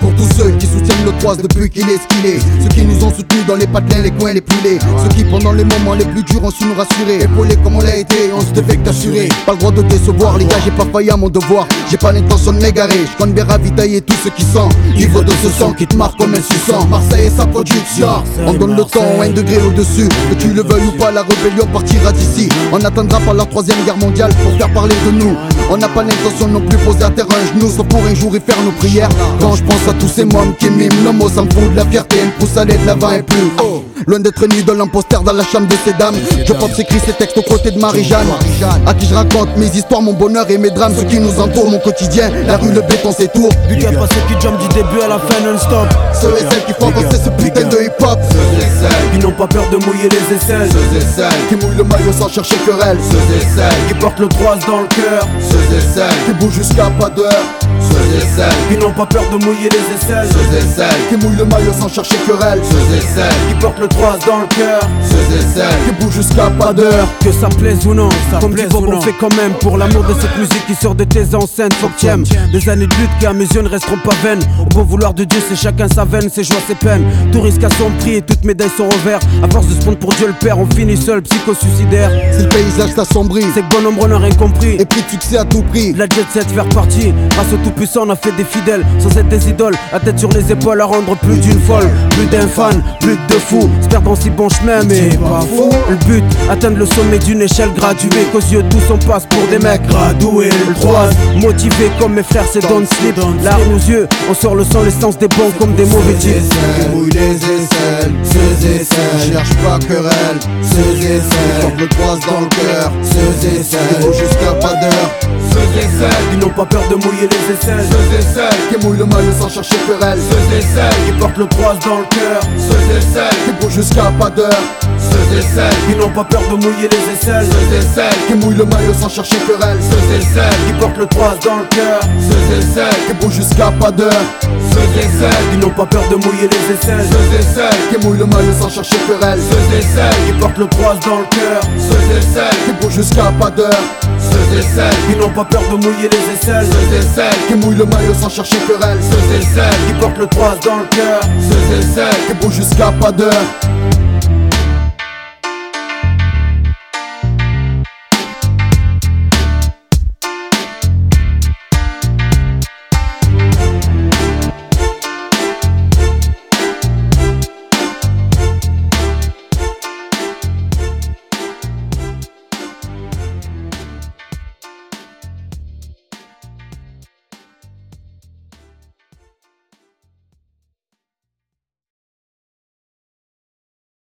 Pour tous ceux qui soutiennent le 3 depuis qu'il est ce qu'il est, ceux qui nous ont soutenus dans les patelins, les coins les plus laids, ceux qui pendant les moments les plus durs ont su nous rassurer, épaulés comme on l'a été, on se devait que d'assurer. Pas le droit de décevoir les gars, j'ai pas failli à mon devoir, j'ai pas l'intention de m'égarer, je compte bien ravitailler tous ceux qui sont ivres de ce sang qui te marque comme un suçant. Marseille et sa production, on donne le temps 1 degré au-dessus, que tu le veuilles ou pas, la rébellion partira d'ici. On attendra par la 3ème guerre mondiale pour faire parler de nous. On n'a pas l'intention non plus poser à terre un genou, sauf pour un jour y faire nos prières. Quand je pense à tous ces mômes qui miment, nos mots ça me fout de la fierté, me pousse à aller de l'avant et plus haut. Loin d'être ni de l'imposteur dans la chambre de ces dames, je pense écrit ces textes aux côtés de Marie-Jeanne, à qui je raconte mes histoires, mon bonheur et mes drames, ceux qui nous entourent, mon quotidien, la rue, le béton, ses tours. Big up à ceux qui jump du début à la fin non-stop, ceux et celles qui font avancer ce putain de hip-hop, ceux et celles qui n'ont pas peur de mouiller les aisselles, ceux et celles qui mouillent le maillot sans chercher querelle, ceux et celles qui portent le 3 dans le cœur, ceux et celles qui bougent jusqu'à pas d'heure, ceux et celles qui n'ont pas peur de mouiller les aisselles, ceux et celles qui mouillent le maillot sans chercher querelle, ceux et celles qui portent le 3 dans le cœur, ceux et celles qui bougent jusqu'à pas d'heure. Que ça plaise ou non, comme dit Bob, on fait quand même pour l'amour de cette musique qui sort de tes enceintes. Faut que t'aimes des années de lutte qui à mes yeux ne resteront pas vaines. Au bon vouloir de Dieu, c'est chacun sa veine, ses joies, ses peines. Tout risque à son prix et toute médaille son revers. À force de se prendre pour Dieu le Père, on finit seul, psycho-suicidaire. Si le paysage s'assombrit, c'est que bon nombre n'a rien compris. Et puis de succès à tout prix. La jet set faire partie. Grâce au tout-puissant, on a fait des fidèles. Sans être des idoles, la tête sur les épaules à rendre plus d'une folle. Plus d'un fan, plus de fous. Se perdre dans si bon chemin, mais pas fou. Le but, atteindre le sommet d'une échelle graduée. Qu'aux yeux de tous on passe pour des mecs gradués. Le 3, motivé comme mes frères, c'est don't sleep. Larmes aux yeux, on sort le sang, l'essence des bons comme des mauvais types. Qui mouillent les aisselles, ceux et celles, cherche pas querelle, ceux et celles, portent le 3 dans le cœur, ceux et celles, qui bougent jusqu'à pas d'heure, ceux et celles, qui n'ont pas peur de mouiller les aisselles, ceux et celles, qui mouillent le maillot sans chercher querelle, ceux et celles, qui portent le 3 dans le cœur, ceux et celles, qui bougent jusqu'à pas d'heure, ceux et celles, qui n'ont pas peur de mouiller les aisselles, ceux et celles, qui mouillent le maillot sans chercher querelle, ceux et celles, qui portent le 3 dans le cœur, ceux et celles, qui bougent jusqu'à pas d'heure, ceux et celles, qui n'ont pas peur de mouiller les aisselles, ceux et celles, qui mouillent le maillot sans chercher querelle, ceux et celles, qui portent le 3 dans le cœur, ceux et celles, qui bougent jusqu'à pas d'heure, ceux et celles, qui n'ont pas peur de mouiller les aisselles, ceux et celles, qui mouillent le maillot sans chercher querelle, ceux et celles, qui portent le 3 dans le cœur, ceux et celles, qui bougent jusqu'à pas d'heure.